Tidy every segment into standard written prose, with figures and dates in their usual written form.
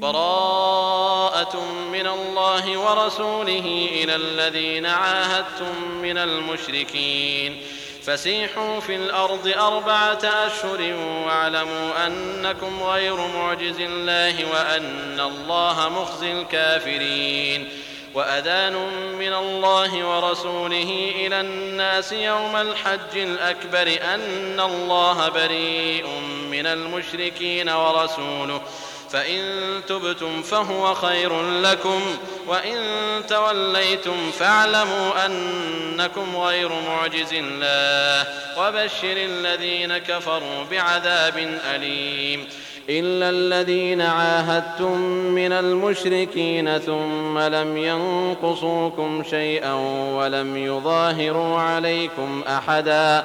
براءة من الله ورسوله إلى الذين عاهدتم من المشركين فسيحوا في الأرض 4 أشهر واعلموا أنكم غير معجز الله وأن الله مخزي الكافرين. وأذان من الله ورسوله إلى الناس يوم الحج الأكبر أن الله بريء من المشركين ورسوله فإن تبتم فهو خير لكم وإن توليتم فاعلموا أنكم غير معجز الله وبشر الذين كفروا بعذاب أليم. إلا الذين عاهدتم من المشركين ثم لم ينقصوكم شيئا ولم يظاهروا عليكم أحدا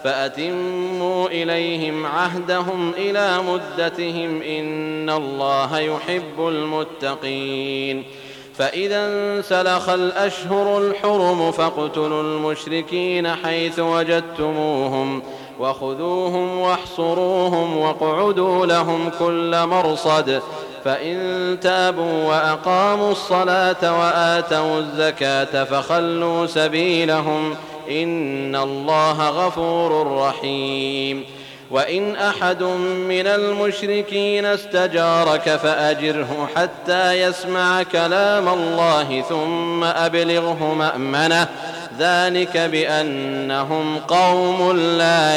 فأتموا إليهم عهدهم إلى مدتهم إن الله يحب المتقين. فإذا انسلخ الأشهر الحرم فاقتلوا المشركين حيث وجدتموهم وخذوهم واحصروهم واقعدوا لهم كل مرصد فإن تابوا وأقاموا الصلاة وآتوا الزكاة فخلوا سبيلهم إن الله غفور رحيم. وإن أحد من المشركين استجارك فأجره حتى يسمع كلام الله ثم أبلغه مأمنه ذلك بأنهم قوم لا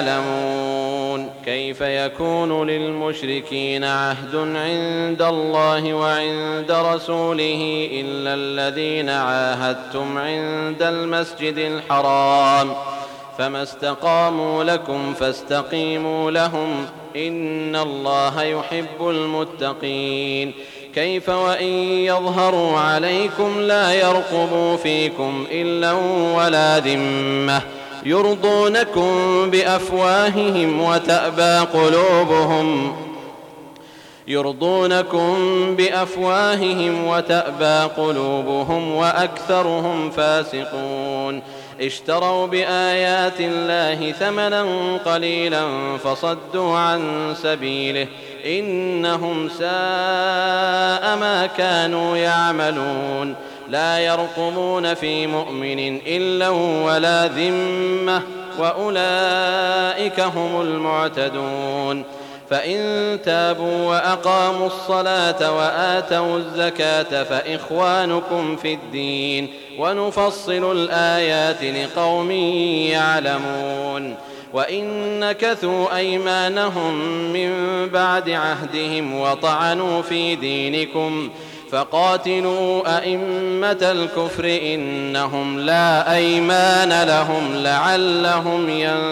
يعلمون. كيف يكون للمشركين عهد عند الله وعند رسوله إلا الذين عاهدتم عند المسجد الحرام فما استقاموا لكم فاستقيموا لهم إن الله يحب المتقين. كيف وإن يظهروا عليكم لا يرقبوا فيكم إلا ولا ذمة يرضونكم بأفواههم وتأبى قلوبهم وأكثرهم فاسقون. اشتروا بآيات الله ثمنا قليلا فصدوا عن سبيله إنهم ساء ما كانوا يعملون. لا يرقبون في مؤمن إلا ولا ذمة وأولئك هم المعتدون. فإن تابوا وأقاموا الصلاة وآتوا الزكاة فإخوانكم في الدين ونفصل الآيات لقوم يعلمون. وإن نكثوا أيمانهم من بعد عهدهم وطعنوا في دينكم فقاتلوا أئمة الكفر إنهم لا أيمان لهم لعلهم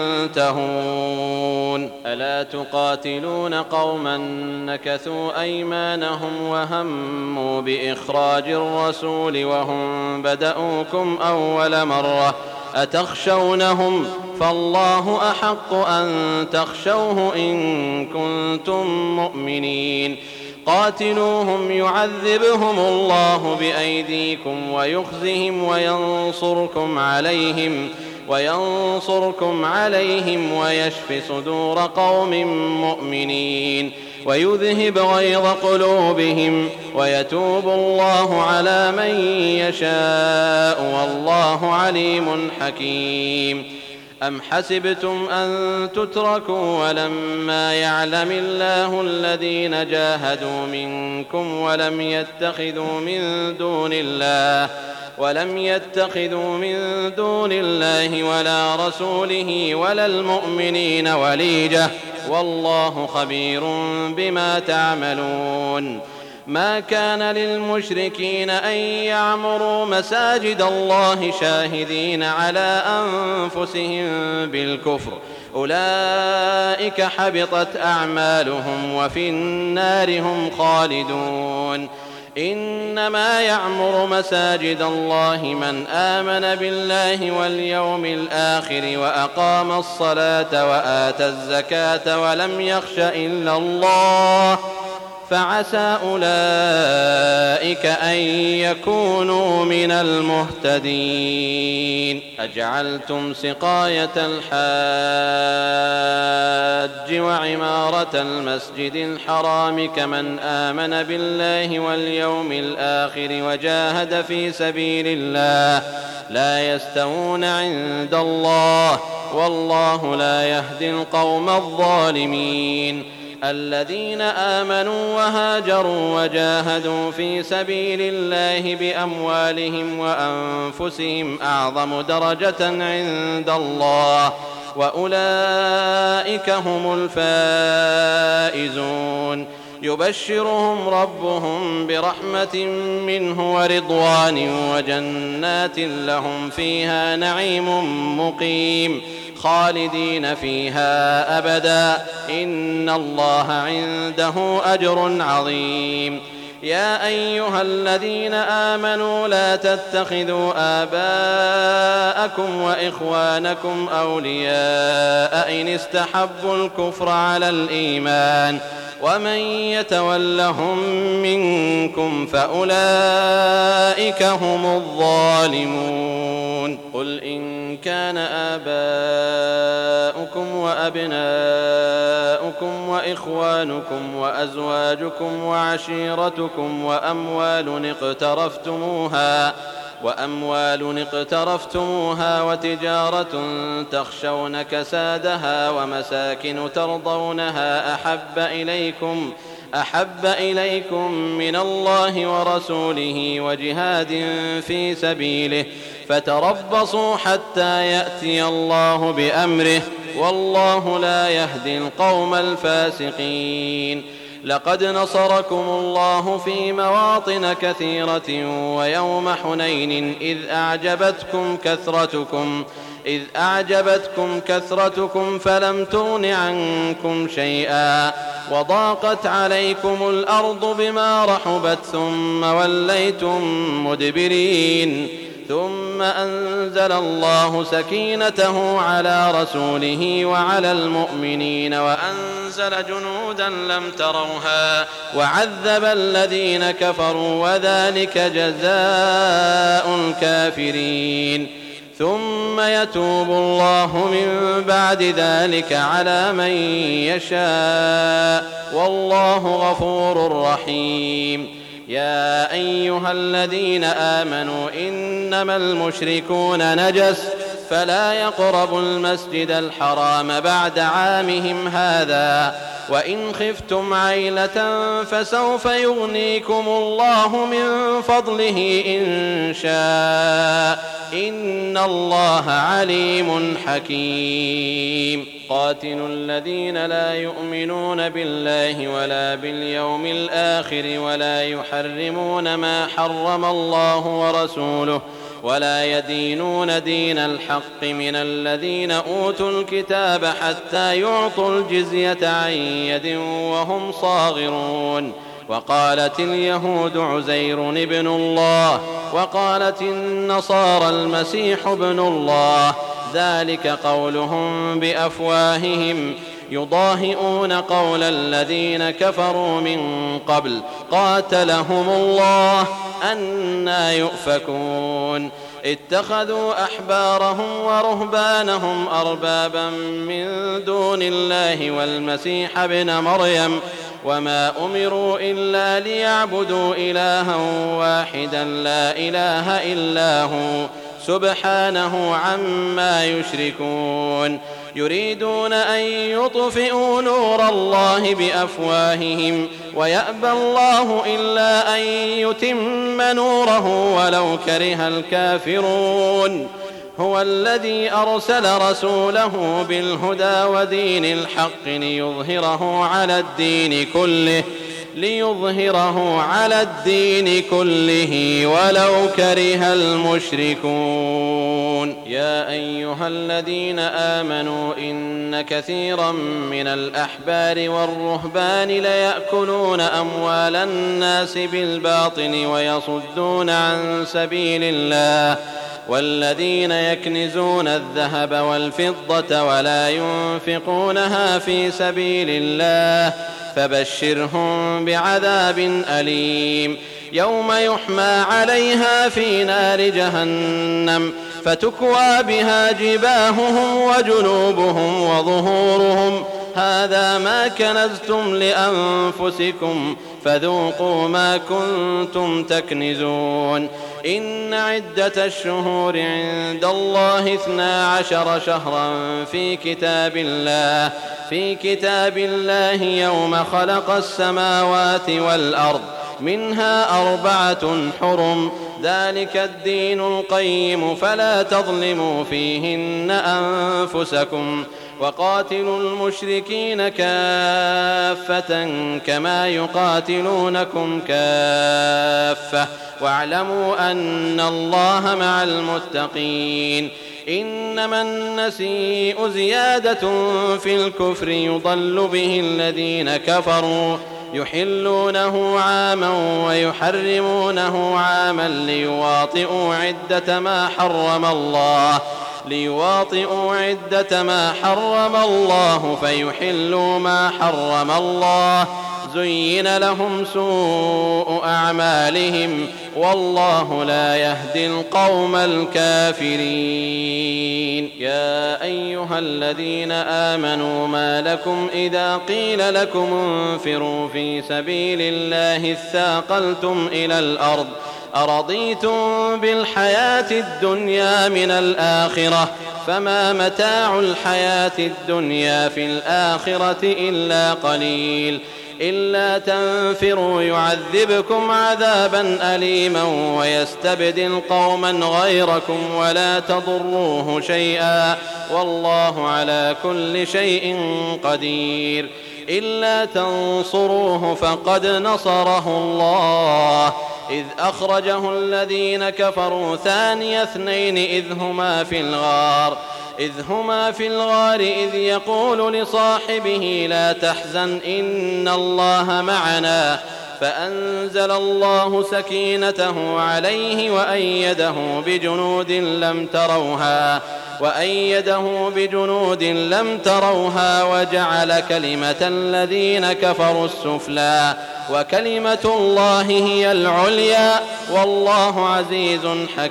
ينتهون. ألا تقاتلون قوما نكثوا أيمانهم وهموا بإخراج الرسول وهم بدؤوكم أول مرة أتخشونهم فالله أحق أن تخشوه إن كنتم مؤمنين. قاتلوهم يعذبهم الله بأيديكم ويخزهم وينصركم عليهم ويشف صدور قوم مؤمنين ويذهب غيظ قلوبهم ويتوب الله على من يشاء والله عليم حكيم. أم حسبتم أن تتركوا ولما يعلم الله الذين جاهدوا منكم ولم يتخذوا من دون الله ولا رسوله ولا المؤمنين وليجة والله خبير بما تعملون. ما كان للمشركين أن يعمروا مساجد الله شاهدين على أنفسهم بالكفر أولئك حبطت أعمالهم وفي النار هم خالدون. إنما يعمر مساجد الله من آمن بالله واليوم الآخر وأقام الصلاة وآتى الزكاة ولم يخش إلا الله فعسى أولئك أن يكونوا من المهتدين. أجعلتم سقاية الحاج وعمارة المسجد الحرام كمن آمن بالله واليوم الآخر وجاهد في سبيل الله لا يستوون عند الله والله لا يهدي القوم الظالمين. الذين آمنوا وهاجروا وجاهدوا في سبيل الله بأموالهم وأنفسهم أعظم درجة عند الله وأولئك هم الفائزون. يبشرهم ربهم برحمة منه ورضوان وجنات لهم فيها نعيم مقيم خالدين فيها أبدا إن الله عنده أجر عظيم. يا أيها الذين آمنوا لا تتخذوا آباءكم وإخوانكم أولياء إن استحبوا الكفر على الإيمان ومن يتولهم منكم فأولئك هم الظالمون. قل إن كان آباؤكم وأبناؤكم وإخوانكم وأزواجكم وعشيرتكم وأموال اقترفتموها وتجارة تخشون كسادها ومساكن ترضونها أحب إليكم من الله ورسوله وجهاد في سبيله فتربصوا حتى يأتي الله بأمره والله لا يهدي القوم الفاسقين. لقد نصركم الله في مواطن كثيرة ويوم حنين إذ أعجبتكم كثرتكم فلم تغن عنكم شيئا وضاقت عليكم الأرض بما رحبت ثم وليتم مدبرين ثم أنزل الله سكينته على رسوله وعلى المؤمنين وأنزل جنودا لم تروها وعذب الذين كفروا وذلك جزاء الكافرين. ثم يتوب الله من بعد ذلك على من يشاء والله غفور رحيم. يا أيها الذين آمنوا إنما المشركون نجس فلا يقربوا المسجد الحرام بعد عامهم هذا وإن خفتم عيلة فسوف يغنيكم الله من فضله إن شاء إن الله عليم حكيم. قاتلوا الذين لا يؤمنون بالله ولا باليوم الآخر ولا يحرمون ما حرم الله ورسوله ولا يدينون دين الحق من الذين أوتوا الكتاب حتى يعطوا الجزية عن يد وهم صاغرون. وقالت اليهود عزير ابن الله وقالت النصارى المسيح ابن الله ذلك قولهم بأفواههم يضاهئون قول الذين كفروا من قبل قاتلهم الله أنى يؤفكون. اتخذوا أحبارهم ورهبانهم أربابا من دون الله والمسيح ابن مريم وما أمروا إلا ليعبدوا إلها واحدا لا إله إلا هو سبحانه عما يشركون. يريدون أن يطفئوا نور الله بأفواههم ويأبى الله إلا أن يتم نوره ولو كره الكافرون. هو الذي أرسل رسوله بالهدى ودين الحق ليظهره على الدين كله ولو كره المشركون. يا أيها الذين آمنوا إن كثيرا من الأحبار والرهبان ليأكلون أموال الناس بالباطل ويصدون عن سبيل الله والذين يكنزون الذهب والفضة ولا ينفقونها في سبيل الله فبشرهم بعذاب أليم يوم يحمى عليها في نار جهنم فتكوى بها جباههم وجنوبهم وظهورهم هذا ما كنزتم لأنفسكم فذوقوا ما كنتم تكنزون إن عدة الشهور عند الله 12 شهرا في كتاب الله يوم خلق السماوات والأرض منها 4 حرم ذلك الدين القيم فلا تظلموا فيهن أنفسكم وقاتلوا المشركين كافة كما يقاتلونكم كافة واعلموا أن الله مع المتقين إنما النسيء زيادة في الكفر يضل به الذين كفروا يحلونه عاما ويحرمونه عاما ليواطئوا عدة ما حرم الله فيحلوا ما حرم الله زين لهم سوء أعمالهم والله لا يهدي القوم الكافرين يا أيها الذين آمنوا ما لكم إذا قيل لكم انفروا في سبيل الله اثاقلتم إلى الأرض أرضيتم بالحياة الدنيا من الآخرة فما متاع الحياة الدنيا في الآخرة إلا قليل إلا تنفروا يعذبكم عذابا أليما ويستبدل قوما غيركم ولا تضروه شيئا والله على كل شيء قدير إلا تنصروه فقد نصره الله إذ أخرجه الذين كفروا ثاني اثنين إذ هما في الغار إذ يقول لصاحبه لا تحزن إن الله معنا فأنزل الله سكينته عليه وأيده بجنود لم تروها وجعل كلمة الذين كفروا السفلى وكلمة الله هي العليا والله عزيز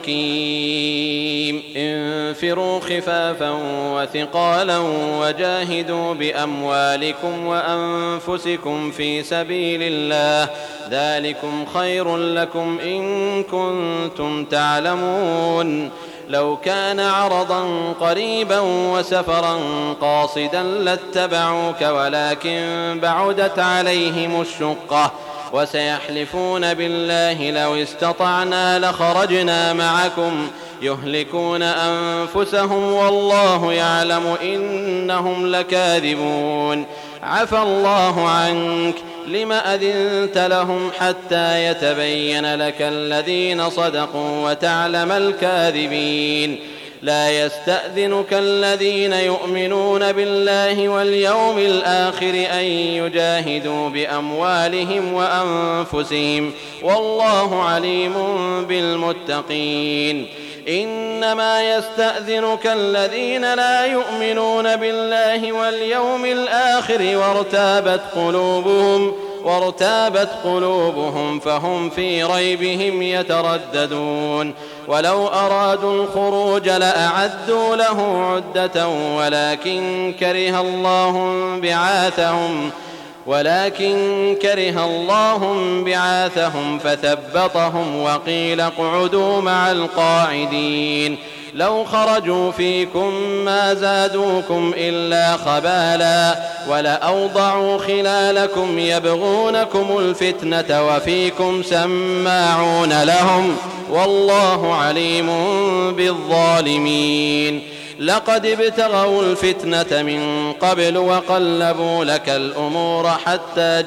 حكيم انفروا خفافا وثقالا وجاهدوا بأموالكم وأنفسكم في سبيل الله ذلكم خير لكم إن كنتم تعلمون لو كان عرضا قريبا وسفرا قاصدا لاتبعوك ولكن بعدت عليهم الشقة وسيحلفون بالله لو استطعنا لخرجنا معكم يهلكون أنفسهم والله يعلم إنهم لكاذبون عفى الله عنك لم أذنت لهم حتى يتبين لك الذين صدقوا وتعلم الكاذبين لا يستأذنك الذين يؤمنون بالله واليوم الآخر أن يجاهدوا بأموالهم وأنفسهم والله عليم بالمتقين إنما يستأذنك الذين لا يؤمنون بالله واليوم الآخر وارتابت قلوبهم فهم في ريبهم يترددون ولو أرادوا الخروج لأعدوا له عدة ولكن كره الله بعاثهم فثبطهم وقيل اقعدوا مع القاعدين لو خرجوا فيكم ما زادوكم إلا خبالا ولأوضعوا خلالكم يبغونكم الفتنة وفيكم سماعون لهم والله عليم بالظالمين لقد ابتغوا الفتنة من قبل وقلبوا لك الأمور حتى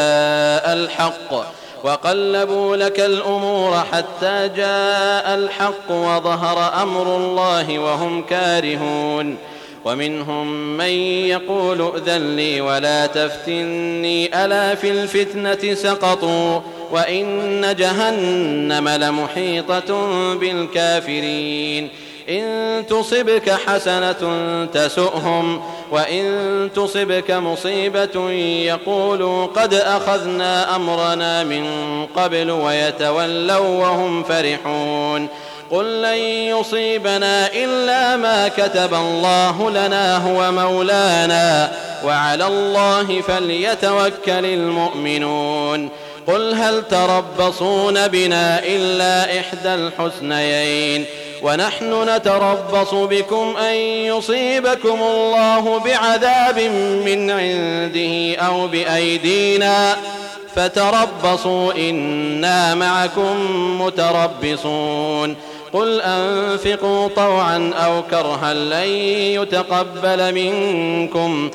جاء الحق وظهر أمر الله وهم كارهون ومنهم من يقول ائذن لي ولا تفتني ألا في الفتنة سقطوا وإن جهنم لمحيطة بالكافرين إن تصبك حسنة تسؤهم وإن تصبك مصيبة يقولوا قد أخذنا أمرنا من قبل ويتولوا وهم فرحون قل لن يصيبنا إلا ما كتب الله لنا هو مولانا وعلى الله فليتوكل المؤمنون قل هل تربصون بنا إلا إحدى الحسنيين ونحن نتربص بكم أن يصيبكم الله بعذاب من عنده أو بأيدينا فتربصوا إنا معكم متربصون قل أنفقوا طوعا أو كرها لن يتقبل منكم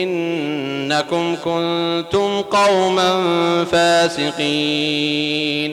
إنكم كنتم قوما فاسقين